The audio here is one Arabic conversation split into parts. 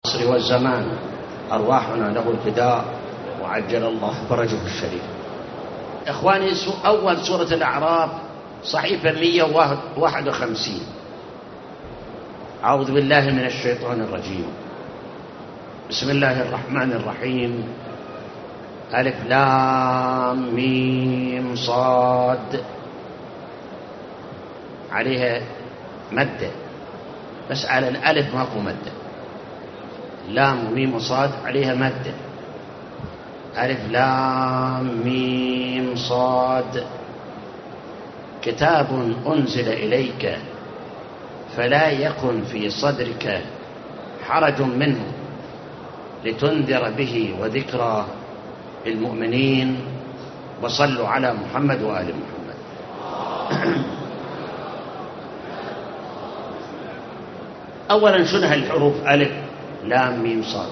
العصر والزمان أرواحنا له الفداء وعجل الله فرجه الشريف. إخواني، أول سورة الأعراف صحيفة 151. أعوذ بالله من الشيطان الرجيم. بسم الله الرحمن الرحيم. ألف لام ميم صاد، عليها مدة، بس على الألف ماكو مدة. لام ميم صاد عليها مدة. ألف لام ميم صاد. كتاب أنزل إليك فلا يكن في صدرك حرج منه لتنذر به وذكرى للمؤمنين. وصلوا على محمد وآل محمد. أولا، شنو هالحروف ألف لام ميم صاد؟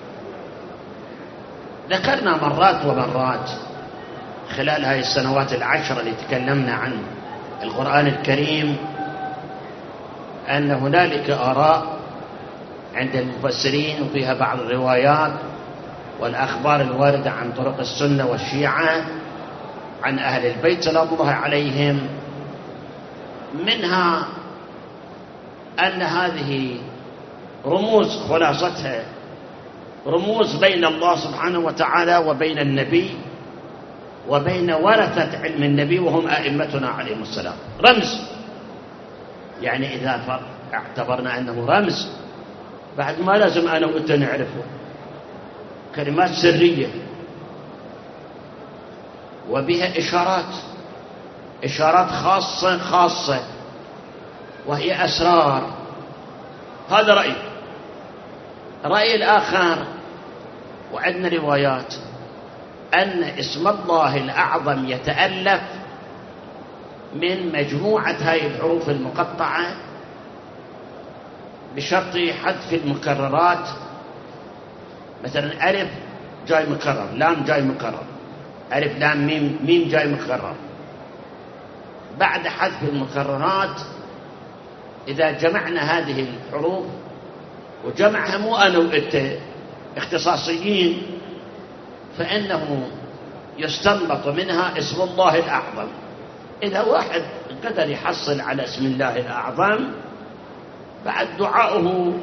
ذكرنا مرات ومرات خلال هذه السنوات العشر اللي تكلمنا عن القرآن الكريم أن هنالك آراء عند المفسرين، وفيها بعض الروايات والأخبار الواردة عن طرق السنة والشيعة عن أهل البيت سلام الله عليهم، منها أن هذه رموز، خلاصتها رموز بين الله سبحانه وتعالى وبين النبي وبين ورثة علم النبي وهم أئمتنا عليهم السلام. رمز، يعني إذا اعتبرنا أنه رمز بعد ما لازم أنا وأنت نعرفه، كلمات سرية وبها إشارات خاصة وهي أسرار. هذا رأي الآخر، وعندنا روايات أن اسم الله الأعظم يتألف من مجموعة هاي الحروف المقطعة بشرط حذف المكررات. مثلا ألف جاي مكرر، لام جاي مكرر، ألف لام ميم جاي مكرر. بعد حذف المكررات إذا جمعنا هذه الحروف، وجمعها مو أنا وأنت اختصاصيين، فإنه يستنبط منها اسم الله الأعظم. إذا واحد قدر يحصل على اسم الله الأعظم بعد دعاؤه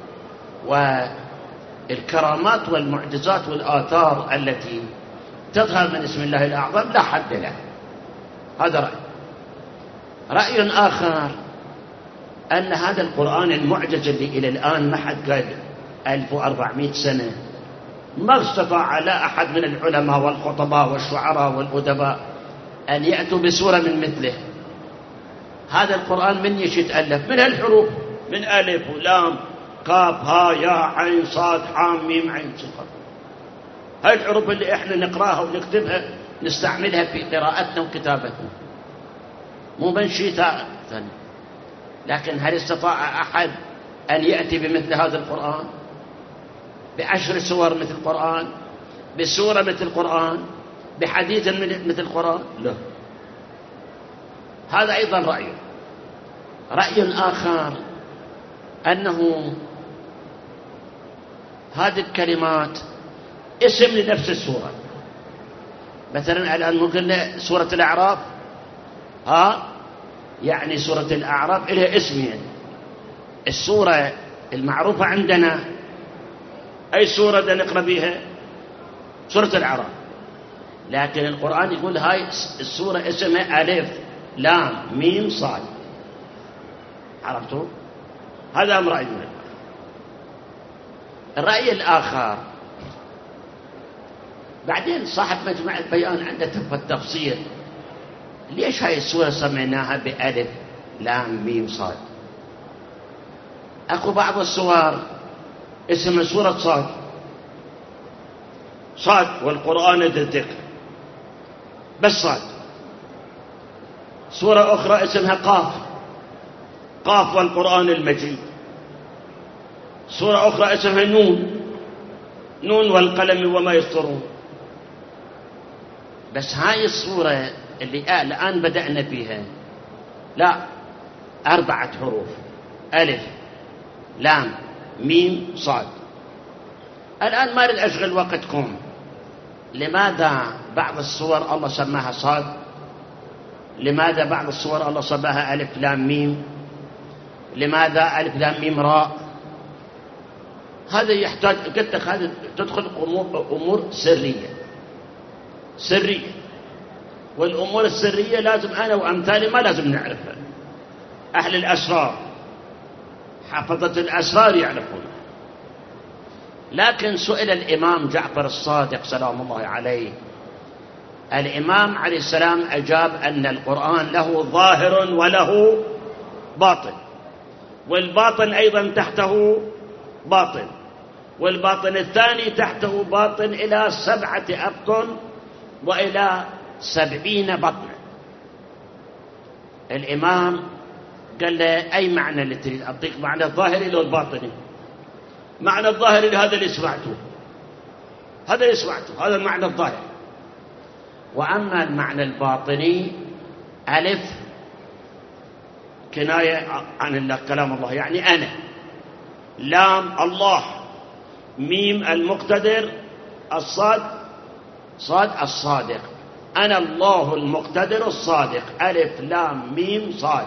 والكرامات والمعجزات والآثار التي تظهر من اسم الله الأعظم لا حد له. هذا رأي آخر أن هذا القرآن المعجز اللي إلى الآن ما حد قال 1400 سنة ما استطاع لا أحد من العلماء والخطباء والشعراء والأدباء أن يأتوا بسورة من مثله. هذا القرآن من يتألف من الحروف، من ألف ولام قاف ها يا عين صاد حام ميم عين صاد. هاي الحروف اللي احنا نقراها ونكتبها نستعملها في قراءتنا وكتابتنا، مو من شيء ثاني. لكن هل استطاع أحد أن يأتي بمثل هذا القرآن، ب10 سور مثل القرآن، بسورة مثل القرآن، بحديث مثل القرآن؟ لا. هذا أيضا رأي آخر أنه هذه الكلمات اسم لنفس السورة. مثلا الآن قلنا سورة الأعراف، يعني سورة الأعراف إليها اسمين. السورة المعروفة عندنا أي سورة نقرأ بها؟ سورة الأعراف. لكن القرآن يقول هاي السورة اسمها ألف لام ميم صاد. عرفتوا؟ هذا أمر رأي. الرأي الآخر بعدين صاحب مجمع البيان عنده التفسير، ليش هاي السورة سميناها بألف لام ميم صاد؟ أكو بعض السور اسمها سورة صاد والقرآن ذي الذكر، بس صاد. سورة أخرى اسمها قاف والقرآن المجيد. سورة أخرى اسمها نون والقلم وما يسطرون. بس هاي السورة اللي الآن بدأنا فيها لا، 4 حروف، ألف لام ميم صاد. الآن ما أريد أشغل وقتكم. لماذا بعض الصور الله سماها صاد؟ لماذا بعض الصور الله سماها ألف لام ميم؟ لماذا ألف لام ميم راء؟ هذا يحتاج، قلت لك هذا تدخل أمور سرية، والأمور السرية لازم أنا وأمثالي ما لازم نعرفها. أهل الأسرار، حافظة الأسرار يعرفون. لكن سئل الإمام جعفر الصادق سلام الله عليه، الإمام عليه السلام أجاب أن القرآن له ظاهر وله باطن، والباطن أيضا تحته باطن، والباطن الثاني تحته باطن إلى 7 أبطن وإلى 70 بطنا. الإمام قال له أي معنى اللي تريد؟ أعطيك معنى الظاهري لو الباطني؟ معنى الظاهري هذا اللي سمعته، هذا المعنى الظاهري. وأما المعنى الباطني، ألف كناية عن الله، كلام الله يعني أنا، لام الله، ميم المقتدر، الصاد صاد الصادق، أنا الله المقتدر الصادق، ألف لام ميم صاد.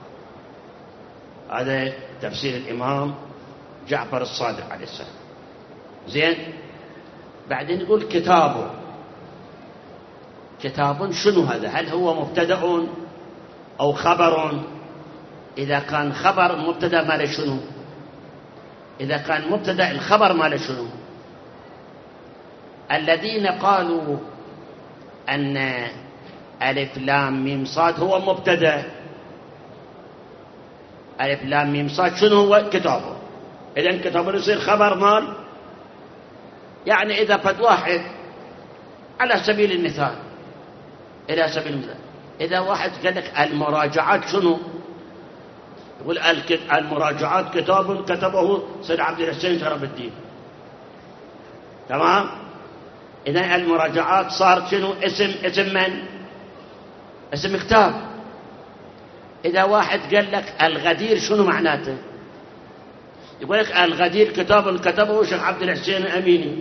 هذا تفسير الإمام جعفر الصادق عليه السلام. زين، بعدين يقول كتاب شنو هذا؟ هل هو مبتدأ أو خبر؟ إذا كان خبر مبتدأ ما له شنو؟ إذا كان مبتدأ الخبر ما له شنو؟ الذين قالوا أن ألف لام ميم صاد هو مبتدأ، ألف لام ميم صاد شنو هو؟ كتابه. إذن كتابه يصير خبر مال. يعني إذا فد واحد على سبيل المثال، إذا واحد قال لك المراجعات شنو؟ يقول المراجعات كتاب كتبه سيد عبد الحسين شرف الدين. تمام؟ إذا المراجعات صار شنو؟ اسم من؟ اسم كتاب. إذا واحد قال لك الغدير شنو معناته؟ يقول لك الغدير كتاب كتبه شيخ عبد الحسين الأميني.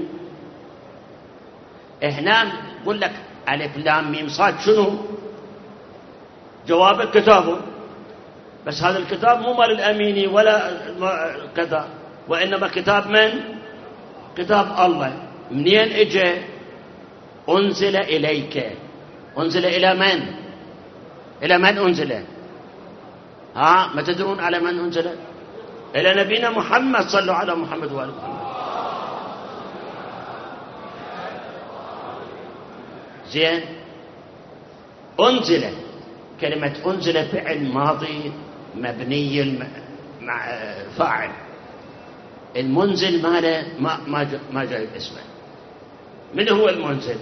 هنا يقول لك ألف لام ميم صاد شنو؟ جوابك كتابه، بس هذا الكتاب مو مال الأميني ولا كذا، وإنما كتاب من؟ كتاب الله. منين اجى؟ أنزل إليك. أنزل إلى من؟ إلى من أنزل؟ ما تدرون على من أنزل؟ إلى نبينا محمد، صلوا على محمد وآل محمد. زين، أنزل، كلمة أنزل فعل ماضي مبني مع فاعل. المنزل ما جاء اسمه. من هو المنزل؟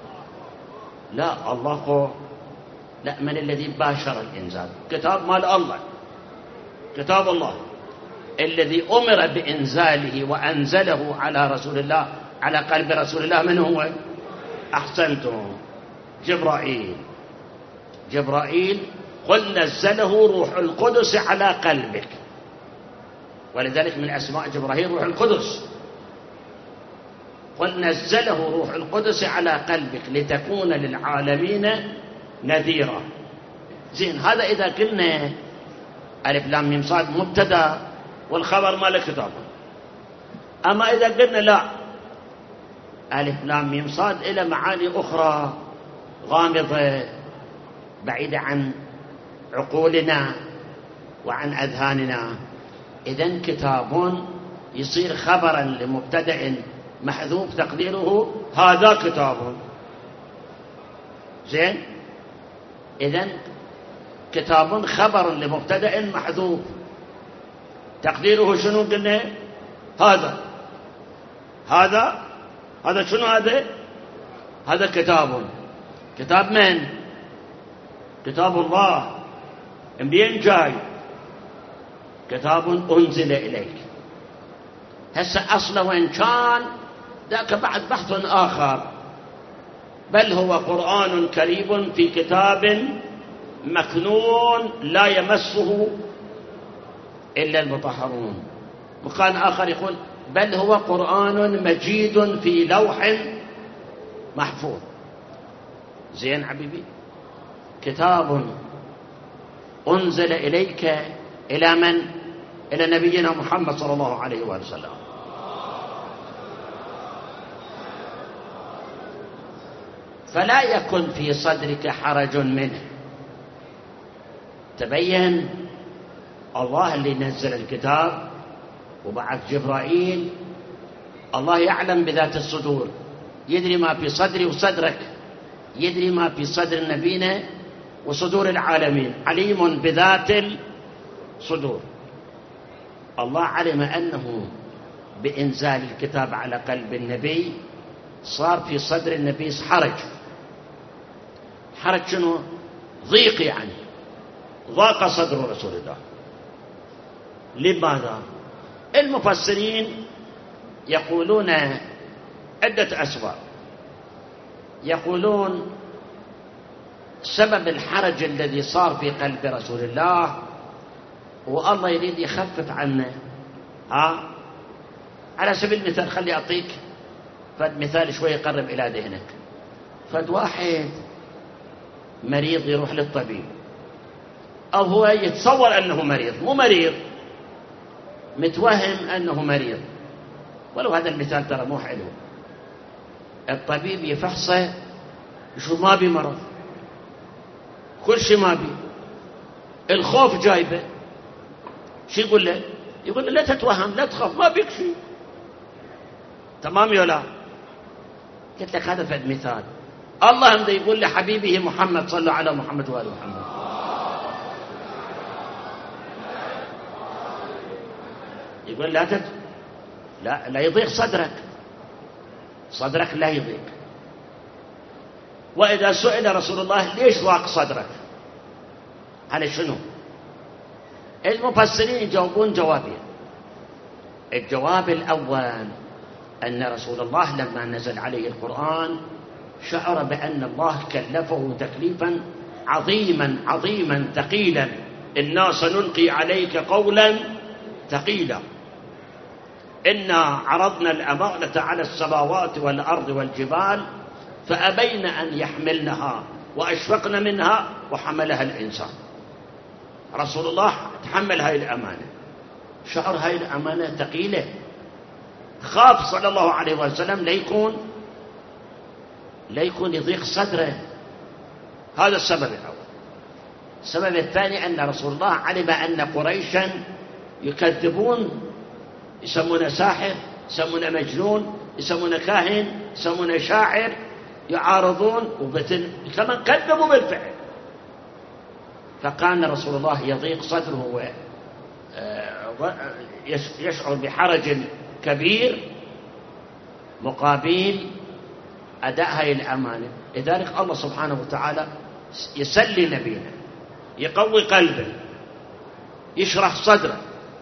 لا الله، لا، من الذي باشر الإنزال؟ كتاب مال الله، كتاب الله الذي أمر بإنزاله وأنزله على رسول الله، على قلب رسول الله. من هو؟ أحسنتم، جبرائيل قل نزله روح القدس على قلبك، ولذلك من أسماء جبرائيل روح القدس. قل نزله روح القدس على قلبك لتكون للعالمين نذيرا. زين، هذا إذا قلنا ألف لام ميم صاد مبتدأ والخبر مال كتاب. أما إذا قلنا لا، ألف لام ميم صاد إلى معاني أخرى غامضة بعيدة عن عقولنا وعن أذهاننا، إذن كتاب يصير خبرا لمبتدأ محذوف تقديره هذا كتاب. زين، إذن كتاب خبر لمبتدأ محذوف تقديره شنو؟ قلنا هذا شنو؟ هذا كتاب من؟ كتاب الله. منين جاي؟ كتاب أنزل إليك. هسه أصله وين كان ذاك بعد بحث آخر، بل هو قرآن كريم في كتاب مكنون لا يمسه إلا المطهرون. مكان آخر يقول بل هو قرآن مجيد في لوح محفوظ. زين حبيبي، كتاب أنزل إليك إلى من؟ إلى نبينا محمد صلى الله عليه وآله وسلم. فلا يكن في صدرك حرج منه. تبين الله اللي نزل الكتاب وبعث جبرائيل، الله يعلم بذات الصدور، يدري ما في صدري وصدرك، يدري ما في صدر نبينا وصدور العالمين، عليم بذات الصدور. الله علم أنه بإنزال الكتاب على قلب النبي صار في صدر النبي حرج. حرج شنو؟ ضيق، يعني ضاق صدر رسول الله. لماذا؟ المفسرين يقولون عدة أسباب. يقولون سبب الحرج الذي صار في قلب رسول الله والله يريد يخفف عنه. على سبيل المثال خلي أعطيك فد مثال شوي يقرب إلى ذهنك. فد واحد مريض يروح للطبيب، أو هو يتصور أنه مريض، مو مريض، متوهم أنه مريض، ولو هذا المثال ترى مو حلو. الطبيب يفحصه يشوف ما بي مرض، كل شيء ما بي، الخوف جايبه، شو يقول له؟ يقول له لا تتوهم، لا تخاف، ما بيك شيء. تمام يا لا؟ قلت لك هذا فد مثال. الله عنده يقول لحبيبه محمد، صلى على محمد وآل محمد، يقول لا يضيق صدرك، صدرك لا يضيق. وإذا سئل رسول الله ليش ضاق صدرك، على شنو؟ المفسرين يجاوبون جوابين. الجواب الأول أن رسول الله لما نزل عليه القرآن شعر بأن الله كلفه تكليفا عظيما ثقيلا. إنا سنلقي عليك قولا ثقيلا. إنا عرضنا الأمانة على السماوات والأرض والجبال فأبين أن يحملنها وأشفقن منها وحملها الإنسان. رسول الله تحمل هاي الأمانة، شعر هاي الأمانة ثقيلة، خاف صلى الله عليه وسلم لا يكون يضيق صدره. هذا السبب الأول. السبب الثاني أن رسول الله علم أن قريشا يكذبون، يسمونه ساحر، يسمونه مجنون، يسمونه كاهن، يسمونه شاعر، يعارضون كمان كذبوا بالفعل. فكان رسول الله يضيق صدره ويشعر بحرج كبير مقابل أداء هذه الأمانة. لذلك الله سبحانه وتعالى يسلي نبينا، يقوي قلبه، يشرح صدره.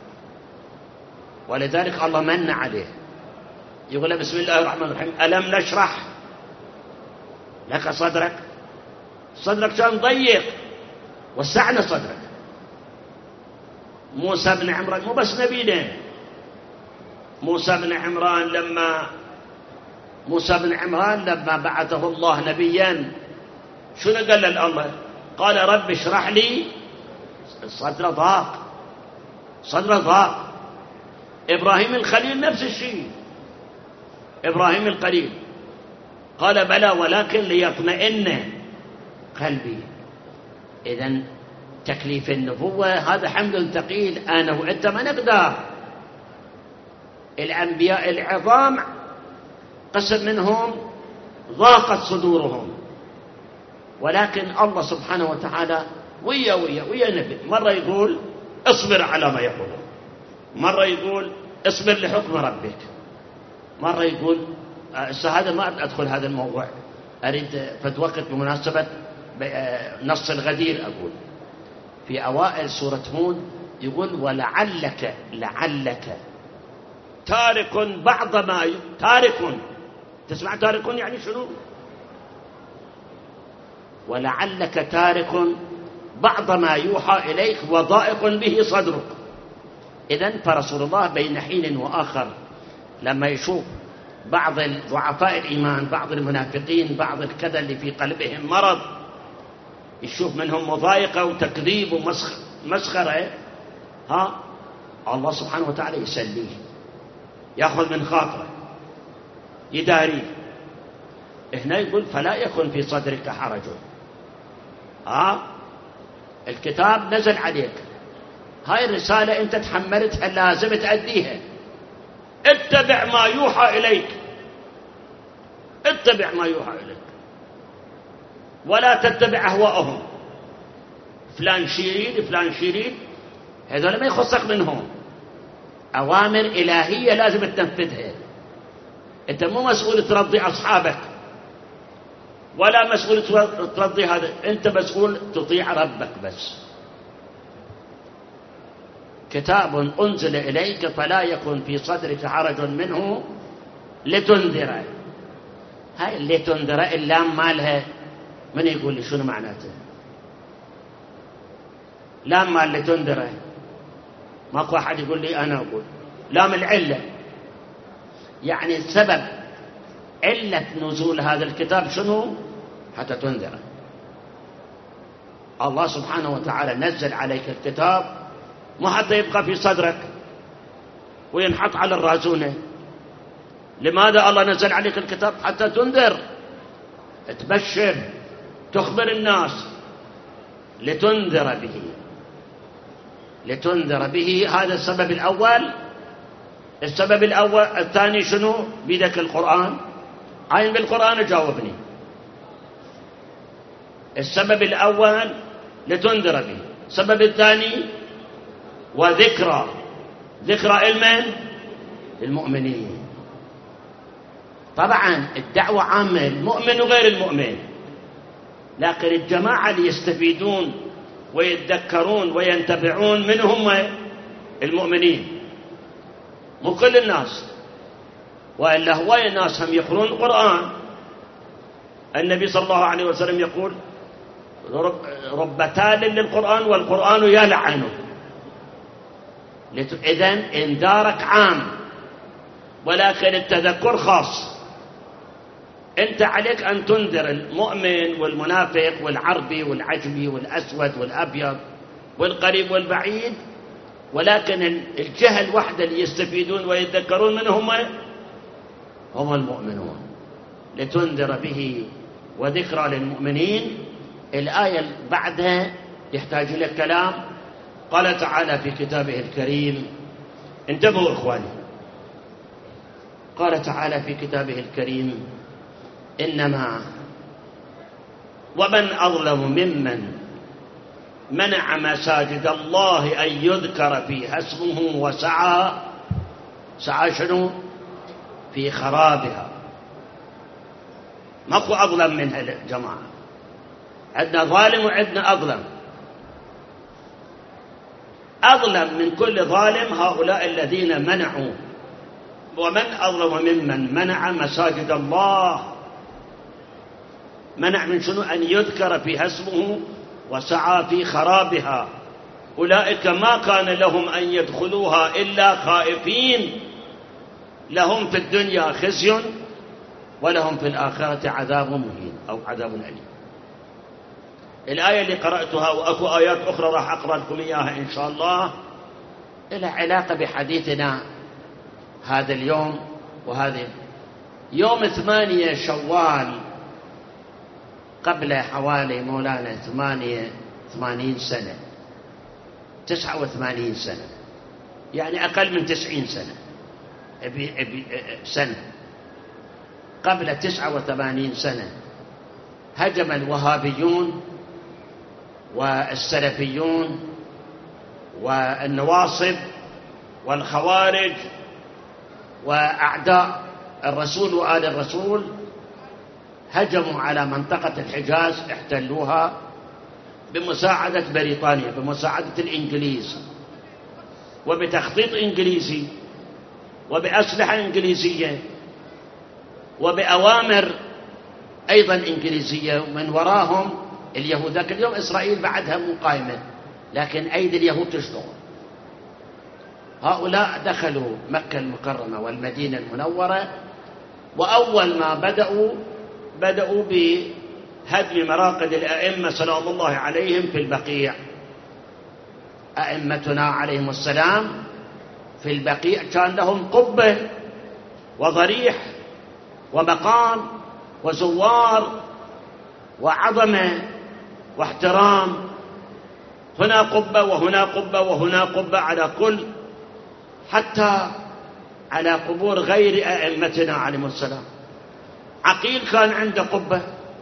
ولذلك الله من عليه، يقول بسم الله الرحمن الرحيم ألم نشرح لك صدرك. صدرك كان ضيق، وسعنا صدرك. موسى بن عمران، مو بس نبينا، موسى بن عمران لما بعثه الله نبيا شنو قال له الله؟ قال رب اشرح لي صدر ضاق. إبراهيم الخليل نفس الشيء، إبراهيم الخليل قال بلى ولكن ليطمئن قلبي. إذن تكليف النبوة هذا حمل ثقيل، أنا وأنت ما نقدر. الأنبياء العظام قسم منهم ضاقت صدورهم، ولكن الله سبحانه وتعالى ويا نبي، مرة يقول اصبر على ما يقولون، مرة يقول اصبر لحكم ربك، مرة يقول هذا ما أدخل هذا الموضوع، أريد فتوقت بمناسبة نص الغدير. أقول في أوائل سورة هود يقول ولعلك تارك بعض ما تارك. تسمع تارك يعني شنو؟ ولعلك تارك بعض ما يوحى إليك وضائق به صدرك. إذن فرسول الله بين حين وآخر لما يشوف بعض ضعفاء الإيمان، بعض المنافقين، بعض الكذا اللي في قلبهم مرض، يشوف منهم مضايقة وتكذيب ومسخرة، الله سبحانه وتعالى يسليه، يأخذ من خاطره، يداريه. هنا يقول فلا يكن في صدرك حرج. الكتاب نزل عليك، هاي الرسالة أنت تحملتها، لازم تأديها. اتبع ما يوحى إليك، اتبع ما يوحى إليك، ولا تتبع أهواءهم. فلان شيرين فلان شيرين، هذول ما يخصك منهم. أوامر إلهية لازم تنفذها. أنت مو مسؤول ترضي أصحابك، ولا مسؤول ترضي هذا، أنت مسؤول تطيع ربك بس. كتاب أنزل إليك فلا يكن في صدرك حرج منه لتنذر. هاي اللي تنذر اللام مالها، من يقول لي شنو معناته؟ لام مال لتنذر، ماكو أحد يقول لي، أنا أقول لام العلة، يعني السبب، علة نزول هذا الكتاب شنو؟ حتى تنذر. الله سبحانه وتعالى نزل عليك الكتاب مو حتى يبقى في صدرك وينحط على الرازونة. لماذا الله نزل عليك الكتاب؟ حتى تنذر، تبشر، تخبر الناس، لتنذر به. لتنذر به، هذا السبب الأول. السبب الأول الثاني شنو؟ بيدك القرآن، عين بالقرآن جاوبني. السبب الأول لتنذر به، السبب الثاني وذكرى. ذكرى لمن؟ للمؤمنين. طبعا الدعوة عامة، المؤمن وغير المؤمن، لكن الجماعة اللي يستفيدون ويتذكرون وينتبعون من هم؟ المؤمنين، مو كل الناس. وإلا هواي الناس هم يقرون القرآن. النبي صلى الله عليه وسلم يقول رب تال للقرآن والقرآن يلعنه. إذن انذارك عام، ولكن التذكر خاص. أنت عليك أن تنذر المؤمن والمنافق والعربي والعجمي والأسود والأبيض والقريب والبعيد، ولكن الجهة الوحدة اللي يستفيدون ويتذكرون من هم المؤمنون. لتنذر به وذكرى للمؤمنين. الآية بعدها يحتاج إلى كلام. قال تعالى في كتابه الكريم، انتبهوا إخواني، قال تعالى في كتابه الكريم إنما ومن أظلم ممن منع مساجد الله أن يذكر فيها اسمه وسعى شنو؟ في خرابها. ماكو أظلم منها الجماعة، عندنا ظالم وعندنا أظلم. أظلم من كل ظالم هؤلاء الذين منعوا. ومن أظلم ممن منع مساجد الله، منع من شنو؟ أن يذكر فيها اسمه وسعى في خرابها. أولئك ما كان لهم أن يدخلوها إلا خائفين، لهم في الدنيا خزي ولهم في الآخرة عذاب مهين أو عذاب أليم. الآية اللي قرأتها وأكو آيات أخرى راح أقرأ لكم إياها إن شاء الله، إلى علاقة بحديثنا هذا اليوم. وهذا يوم 8 شوال قبل حوالي مولانا 88 سنة، 89 سنة، يعني أقل من 90 سنة قبل 89 سنة هجم الوهابيون والسلفيون والنواصب والخوارج وأعداء الرسول وآل الرسول، هجموا على منطقة الحجاز، احتلوها بمساعدة بريطانيا، بمساعدة الإنجليز، وبتخطيط إنجليزي، وبأسلحة إنجليزية، وبأوامر أيضا إنجليزية. ومن وراهم اليهود. ذاك اليوم إسرائيل بعدها مو قائمة، لكن أيدي اليهود تشتغل. هؤلاء دخلوا مكة المكرمة والمدينة المنورة، وأول ما بدأوا بهدم مراقد الأئمة سلام الله عليهم في البقيع. أئمتنا عليهم السلام في البقيع كان لهم قبة وضريح ومقام وزوار وعظمة واحترام، هنا قبة وهنا قبة وهنا قبة على كل، حتى على قبور غير أئمتنا عليهم السلام. عقيل كان عنده قبة،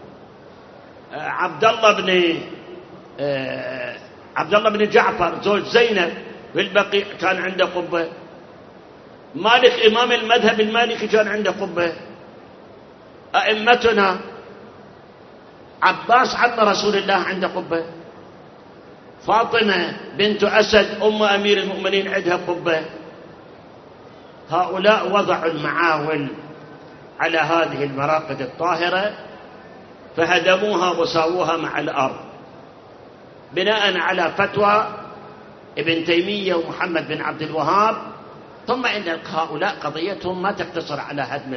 عبد الله بن جعفر زوج زينب في البقيع كان عنده قبة. مالك إمام المذهب المالكي كان عنده قبة. أئمتنا عباس عم رسول الله عنده قبة. فاطمة بنت أسد أم أمير المؤمنين عندها قبة. هؤلاء وضعوا المعاول على هذه المراقد الطاهرة فهدموها وساووها مع الأرض بناء على فتوى ابن تيمية ومحمد بن عبد الوهاب. ثم إن هؤلاء قضيتهم ما تقتصر على هدم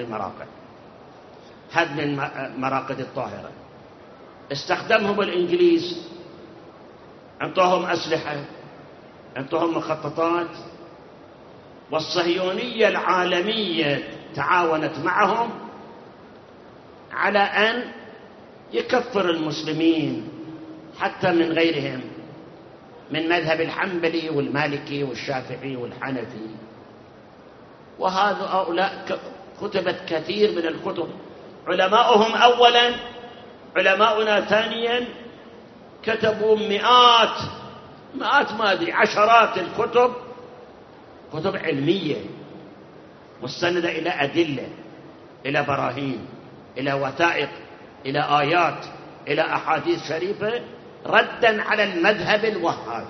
المراقد الطاهرة. استخدمهم الإنجليز، أعطوهم أسلحة، أعطوهم مخططات، والصهيونية العالمية تعاونت معهم على أن يكفر المسلمين حتى من غيرهم، من مذهب الحنبلي والمالكي والشافعي والحنفي. وهؤلاء كتبت كثير من الكتب. علماؤهم أولا، علماؤنا ثانيا، كتبوا مئات ما أدري عشرات الكتب، كتب علمية مستندة إلى أدلة، إلى براهين، إلى وثائق، إلى آيات، إلى أحاديث شريفة ردا على المذهب الوهابي.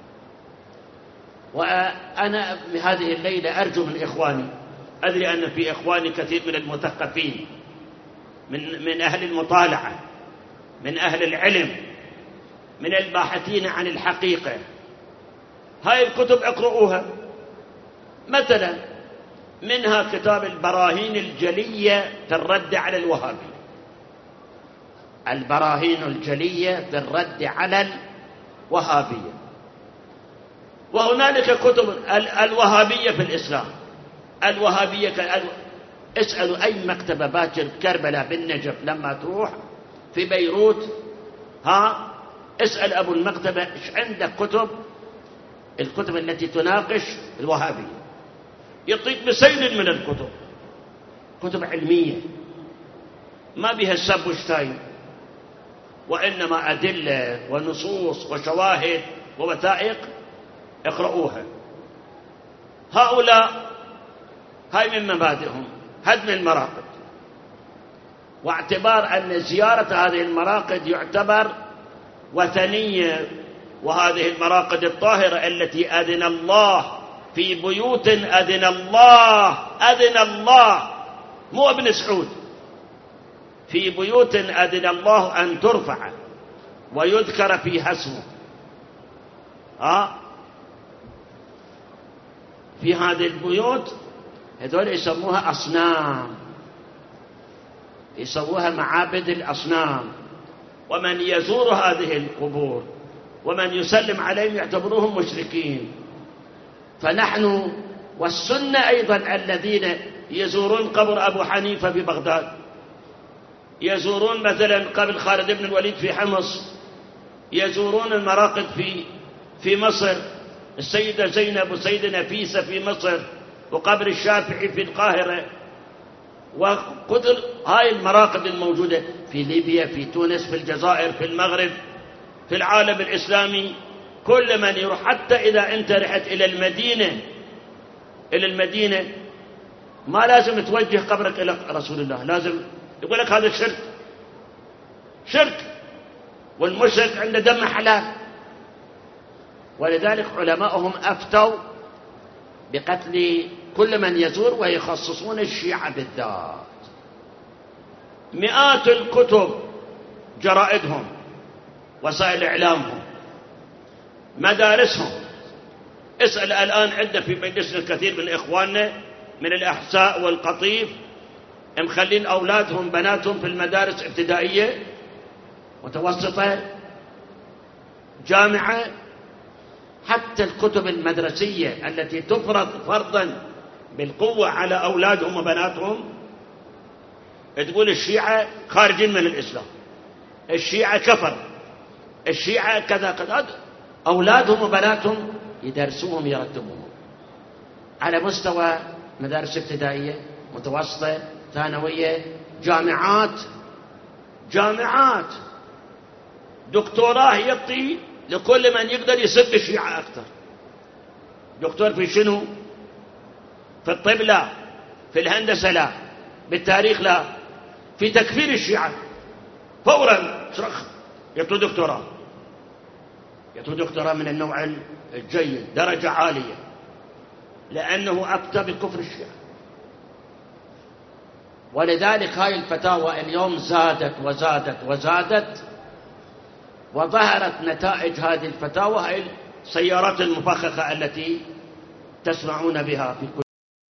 وأنا بهذه الليلة أرجو من إخواني، أدري أن في إخواني كثير من المثقفين، من أهل المطالعة، من أهل العلم، من الباحثين عن الحقيقة، هاي الكتب اقرؤوها. مثلا منها كتاب البراهين الجلية في الرد على الوهابية، البراهين الجلية في الرد على الوهابية. وهنالك كتب الوهابية في الإسلام، الوهابية اسألوا أي مكتبة باكر كربلاء بالنجف لما تروح في بيروت، اسأل أبو المكتبة إيش عندك الكتب التي تناقش الوهابية، يعطيك بسيل من الكتب، كتب علمية ما بها السب والشتايم، وإنما أدلة ونصوص وشواهد ووثائق، اقرؤوها. هؤلاء هاي من مبادئهم هدم المراقد، واعتبار أن زيارة هذه المراقد يعتبر وثنية. وهذه المراقد الطاهرة التي أذن الله في بيوت أذن الله مو ابن سعود، في بيوت أذن الله أن ترفع ويذكر فيها اسمه، في هذه البيوت هذول يسموها أصنام، يسموها معابد الأصنام. ومن يزور هذه القبور ومن يسلم عليهم يعتبروهم مشركين. فنحن والسنة أيضا الذين يزورون قبر أبو حنيفة في بغداد، يزورون مثلا قبر خالد بن الوليد في حمص، يزورون المراقد في مصر، السيدة زينب والسيدة نفيسة في مصر، وقبر الشافعي في القاهرة، وقدر هاي المراقد الموجودة في ليبيا، في تونس، في الجزائر، في المغرب، في العالم الإسلامي. كل من يروح، حتى إذا أنت رحت إلى المدينة ما لازم توجه قبرك إلى رسول الله، لازم يقول لك هذا شرك، والمشرك عنده دم حلال. ولذلك علماءهم أفتوا بقتل كل من يزور، ويخصصون الشيعة بالذات. مئات الكتب، جرائدهم، وسائل إعلامهم، مدارسهم، اسأل الآن، عندنا في مجلسنا الكثير من إخواننا من الأحساء والقطيف مخلين أولادهم بناتهم في المدارس ابتدائية متوسطة جامعة. حتى الكتب المدرسية التي تفرض فرضا بالقوة على أولادهم وبناتهم تقول الشيعة خارجين من الإسلام، الشيعة كفر، الشيعة كذا كذا. أولادهم وبناتهم يدرسوهم يرتبوهم على مستوى مدارس ابتدائية متوسطة ثانوية جامعات. دكتوراه يعطي لكل من يقدر يسب الشيعة أكثر. دكتور في شنو؟ في الطب لا، في الهندسة لا، بالتاريخ لا، في تكفير الشيعة فورا صرخ يعطوا دكتوراه، يعطوا دكتوراه من النوع الجيد درجة عالية، لأنه أفتى بكفر الشيعة. ولذلك هاي الفتاوى اليوم زادت وزادت وزادت، وظهرت نتائج هذه الفتاوى هاي السيارات المفخخة التي تسمعون بها في كل